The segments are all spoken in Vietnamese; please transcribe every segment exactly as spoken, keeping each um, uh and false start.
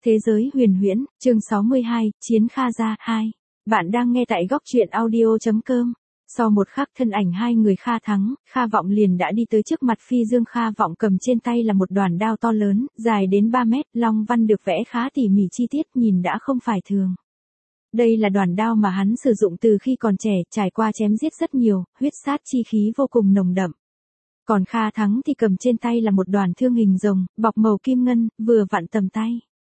Thế giới huyền huyễn, chương sáu mươi hai, Chiến Kha Gia hai. Bạn đang nghe tại góc truyện audio chấm com. Sau một khắc thân ảnh hai người Kha Thắng, Kha Vọng liền đã đi tới trước mặt Phi Dương. Kha Vọng cầm trên tay là một đoàn đao to lớn, dài đến ba mét, long văn được vẽ khá tỉ mỉ chi tiết, nhìn đã không phải thường. Đây là đoàn đao mà hắn sử dụng từ khi còn trẻ, trải qua chém giết rất nhiều, huyết sát chi khí vô cùng nồng đậm. Còn Kha Thắng thì cầm trên tay là một đoàn thương hình rồng, bọc màu kim ngân, vừa vặn tầm tay.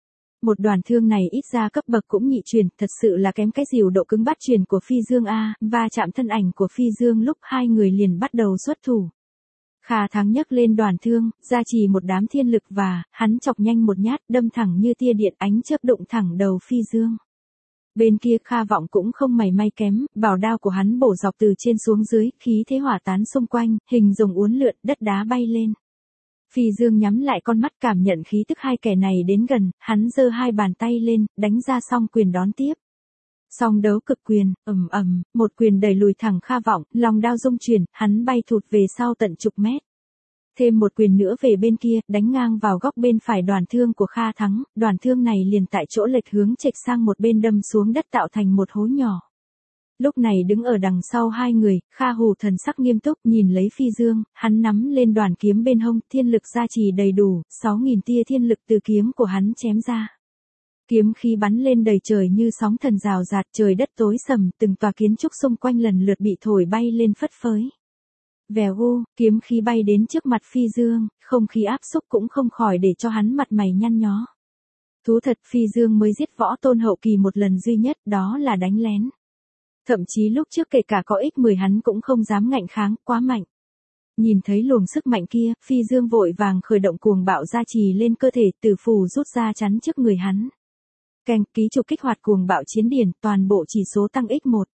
Một đoàn thương này ít ra cấp bậc cũng nhị truyền, thật sự là kém cái dìu độ cứng bát truyền của Phi Dương a, va chạm thân ảnh của Phi Dương lúc hai người liền bắt đầu xuất thủ. Kha Thắng nhấc lên đoàn thương, gia trì một đám thiên lực và, hắn chọc nhanh một nhát, đâm thẳng như tia điện, ánh chớp đụng thẳng đầu Phi Dương. Bên kia Kha Vọng cũng không mảy may kém, bảo đao của hắn bổ dọc từ trên xuống dưới, khí thế hỏa tán xung quanh, hình rồng uốn lượn, đất đá bay lên. Phi Dương nhắm lại con mắt cảm nhận khí tức hai kẻ này đến gần, hắn giơ hai bàn tay lên, đánh ra song quyền đón tiếp. Song đấu cực quyền, ầm ầm, một quyền đẩy lùi thẳng Kha Vọng, lòng đao rung chuyển, hắn bay thụt về sau tận chục mét. Thêm một quyền nữa về bên kia, đánh ngang vào góc bên phải đoàn thương của Kha Thắng, đoàn thương này liền tại chỗ lệch hướng chệch sang một bên đâm xuống đất tạo thành một hố nhỏ. Lúc này đứng ở đằng sau hai người, Kha Hù thần sắc nghiêm túc nhìn lấy Phi Dương, hắn nắm lên đoàn kiếm bên hông, thiên lực gia trì đầy đủ, sáu nghìn tia thiên lực từ kiếm của hắn chém ra. Kiếm khí bắn lên đầy trời như sóng thần rào rạt, trời đất tối sầm, từng tòa kiến trúc xung quanh lần lượt bị thổi bay lên phất phới. Vèo u, kiếm khí bay đến trước mặt Phi Dương, không khí áp xúc cũng không khỏi để cho hắn mặt mày nhăn nhó. Thú thật, Phi Dương mới giết võ tôn hậu kỳ một lần duy nhất, đó là đánh lén. Thậm chí lúc trước kể cả có ích mười hắn cũng không dám ngạnh kháng, quá mạnh. Nhìn thấy luồng sức mạnh kia, Phi Dương vội vàng khởi động cuồng bạo gia trì lên cơ thể, tử phù rút ra chắn trước người hắn. Keng, ký chủ kích hoạt cuồng bạo chiến điển, toàn bộ chỉ số tăng x một.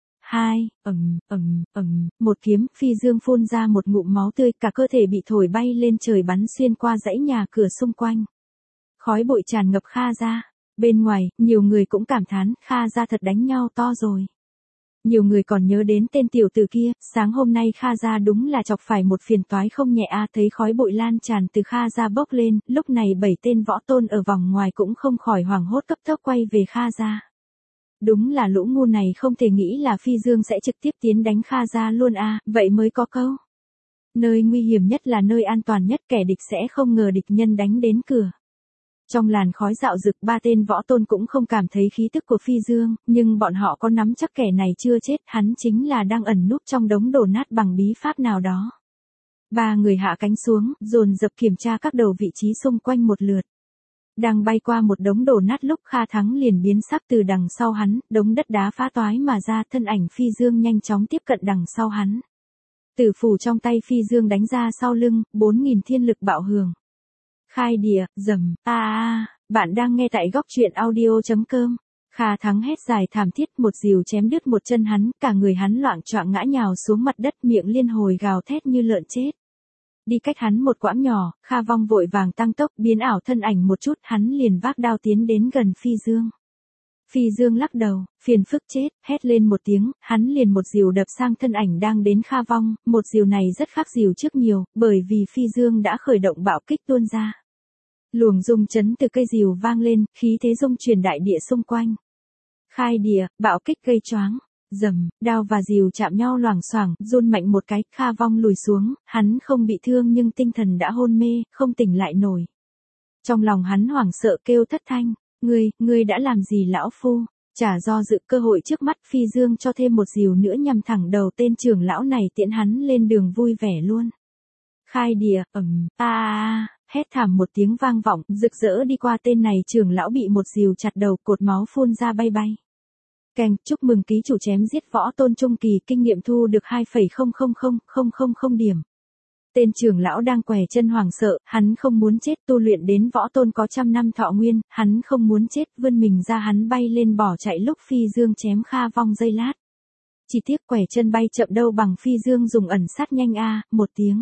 hai, ầm, ầm, ầm, một kiếm, Phi Dương phun ra một ngụm máu tươi, cả cơ thể bị thổi bay lên trời bắn xuyên qua dãy nhà cửa xung quanh. Khói bụi tràn ngập Kha Gia. Bên ngoài, nhiều người cũng cảm thán, Kha Gia thật đánh nhau to rồi. Nhiều người còn nhớ đến tên tiểu tử kia, sáng hôm nay Kha Gia đúng là chọc phải một phiền toái không nhẹ a. Thấy khói bụi lan tràn từ Kha Gia bốc lên, lúc này bảy tên võ tôn ở vòng ngoài cũng không khỏi hoảng hốt cấp tốc quay về Kha Gia. Đúng là lũ ngu này không thể nghĩ là Phi Dương sẽ trực tiếp tiến đánh Kha Gia luôn a, vậy mới có câu. Nơi nguy hiểm nhất là nơi an toàn nhất, kẻ địch sẽ không ngờ địch nhân đánh đến cửa. Trong làn khói dạo rực, ba tên võ tôn cũng không cảm thấy khí tức của Phi Dương, nhưng bọn họ có nắm chắc kẻ này chưa chết, hắn chính là đang ẩn núp trong đống đổ nát bằng bí pháp nào đó. Ba người hạ cánh xuống, dồn dập kiểm tra các đầu vị trí xung quanh một lượt. Đang bay qua một đống đổ nát lúc Kha Thắng liền biến sắc từ đằng sau hắn, đống đất đá phá toái mà ra, thân ảnh Phi Dương nhanh chóng tiếp cận đằng sau hắn. Tử phù trong tay Phi Dương đánh ra sau lưng, bốn nghìn thiên lực bạo hưởng. Khai địa, rầm, a a, bạn đang nghe tại góc truyện audio chấm com. Kha Thắng hét dài thảm thiết, một dìu chém đứt một chân hắn, cả người hắn loạng choạng ngã nhào xuống mặt đất, miệng liên hồi gào thét như lợn chết. Đi cách hắn một quãng nhỏ, Kha Vong vội vàng tăng tốc, biến ảo thân ảnh một chút, hắn liền vác đao tiến đến gần Phi Dương. Phi Dương lắc đầu, phiền phức chết, hét lên một tiếng, hắn liền một dìu đập sang thân ảnh đang đến Kha Vong, một dìu này rất khác dìu trước nhiều, bởi vì Phi Dương đã khởi động bạo kích tuôn ra. Luồng rung chấn từ cây dìu vang lên, khí thế rung truyền đại địa xung quanh. Khai địa, bạo kích gây choáng. Rầm, đao và dìu chạm nhau loảng xoảng, run mạnh một cái, Kha Vong lùi xuống, hắn không bị thương nhưng tinh thần đã hôn mê, không tỉnh lại nổi. Trong lòng hắn hoảng sợ kêu thất thanh, ngươi, ngươi đã làm gì lão phu? Chả do dự, cơ hội trước mắt, Phi Dương cho thêm một dìu nữa nhằm thẳng đầu tên trưởng lão này, tiễn hắn lên đường vui vẻ luôn. Khai địa, ầm, a a, hét thảm một tiếng vang vọng, rực rỡ đi qua tên này, trưởng lão bị một dìu chặt đầu, cột máu phun ra bay bay. Keng, chúc mừng ký chủ chém giết võ tôn trung kỳ, kinh nghiệm thu được hai phẩy không không không không không không điểm. Tên trưởng lão đang quẻ chân hoảng sợ, hắn không muốn chết, tu luyện đến võ tôn có trăm năm thọ nguyên, hắn không muốn chết, vươn mình ra, hắn bay lên bỏ chạy lúc Phi Dương chém Kha Vong giây lát. Chỉ tiếc quẻ chân bay chậm đâu bằng Phi Dương dùng ẩn sát nhanh a, một tiếng.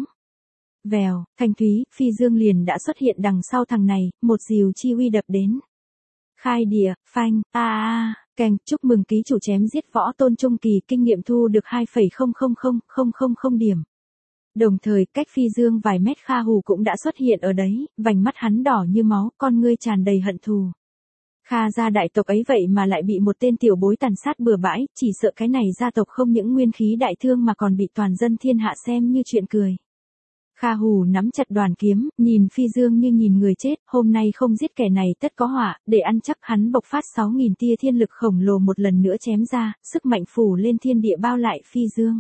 Vèo, thanh thúy, Phi Dương liền đã xuất hiện đằng sau thằng này, một dìu chi uy đập đến. Khai địa, phanh, a a, keng, chúc mừng ký chủ chém giết võ tôn trung kỳ, kinh nghiệm thu được hai phẩy không không không không không không điểm. Đồng thời, cách Phi Dương vài mét Kha Hù cũng đã xuất hiện ở đấy, vành mắt hắn đỏ như máu, con ngươi tràn đầy hận thù. Kha gia đại tộc ấy vậy mà lại bị một tên tiểu bối tàn sát bừa bãi, chỉ sợ cái này gia tộc không những nguyên khí đại thương mà còn bị toàn dân thiên hạ xem như chuyện cười. Kha Hù nắm chặt đoàn kiếm, nhìn Phi Dương như nhìn người chết, hôm nay không giết kẻ này tất có họa, để ăn chắc hắn bộc phát sáu nghìn tia thiên lực khổng lồ một lần nữa chém ra, sức mạnh phủ lên thiên địa bao lại Phi Dương.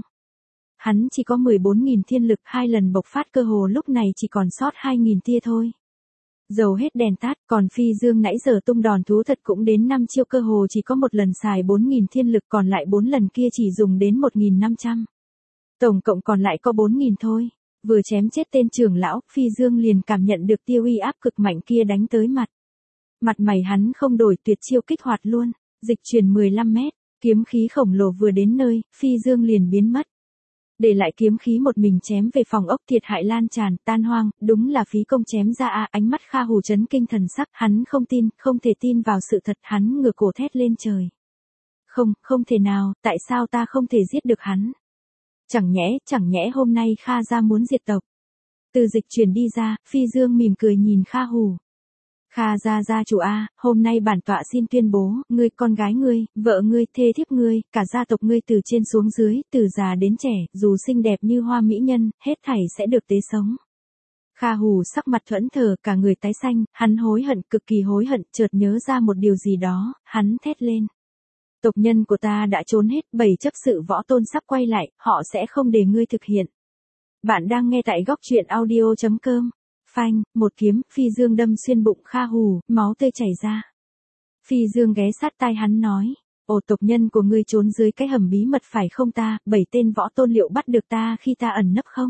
Hắn chỉ có mười bốn nghìn thiên lực, hai lần bộc phát cơ hồ lúc này chỉ còn sót hai nghìn tia thôi. Dầu hết đèn tắt, còn Phi Dương nãy giờ tung đòn thú thật cũng đến năm chiêu cơ hồ chỉ có một lần xài bốn nghìn thiên lực, còn lại bốn lần kia chỉ dùng đến một nghìn năm trăm. Tổng cộng còn lại có bốn nghìn thôi. Vừa chém chết tên trưởng lão, Phi Dương liền cảm nhận được tiêu uy áp cực mạnh kia đánh tới mặt. Mặt mày hắn không đổi, tuyệt chiêu kích hoạt luôn, dịch chuyển mười lăm mét, kiếm khí khổng lồ vừa đến nơi, Phi Dương liền biến mất. Để lại kiếm khí một mình chém về phòng ốc, thiệt hại lan tràn, tan hoang, đúng là phí công chém ra a. Ánh mắt Kha Hù chấn kinh thần sắc, hắn không tin, không thể tin vào sự thật, hắn ngửa cổ thét lên trời. Không, không thể nào, tại sao ta không thể giết được hắn? Chẳng nhẽ, chẳng nhẽ hôm nay Kha gia muốn diệt tộc. Từ dịch chuyển đi ra, Phi Dương mỉm cười nhìn Kha Hù. Kha gia gia chủ a, hôm nay bản tọa xin tuyên bố, ngươi, con gái ngươi, vợ ngươi, thê thiếp ngươi, cả gia tộc ngươi từ trên xuống dưới, từ già đến trẻ, dù xinh đẹp như hoa mỹ nhân, hết thảy sẽ được tế sống. Kha Hù sắc mặt thẫn thờ, cả người tái xanh, hắn hối hận, cực kỳ hối hận, chợt nhớ ra một điều gì đó, hắn thét lên. Tộc nhân của ta đã trốn hết, bảy chấp sự võ tôn sắp quay lại, họ sẽ không để ngươi thực hiện. Bạn đang nghe tại góc truyện audio chấm com. Phanh, một kiếm, Phi Dương đâm xuyên bụng Kha Hù, máu tươi chảy ra. Phi Dương ghé sát tai hắn nói, ồ, tộc nhân của ngươi trốn dưới cái hầm bí mật phải không ta, bảy tên võ tôn liệu bắt được ta khi ta ẩn nấp không?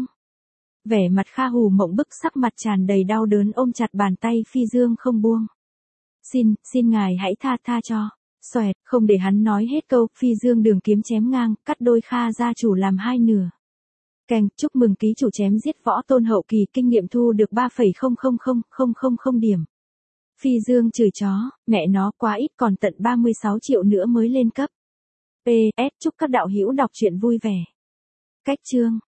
Vẻ mặt Kha Hù mộng bức, sắc mặt tràn đầy đau đớn, ôm chặt bàn tay Phi Dương không buông. Xin, xin ngài hãy tha tha cho. Xoẹt, không để hắn nói hết câu, Phi Dương đường kiếm chém ngang, cắt đôi Kha gia chủ làm hai nửa. Keng, chúc mừng ký chủ chém giết võ tôn hậu kỳ, kinh nghiệm thu được ba phẩy không không không không không không điểm. Phi Dương chửi chó, mẹ nó quá ít, còn tận ba mươi sáu triệu nữa mới lên cấp. pê ét chúc các đạo hữu đọc truyện vui vẻ. Cách chương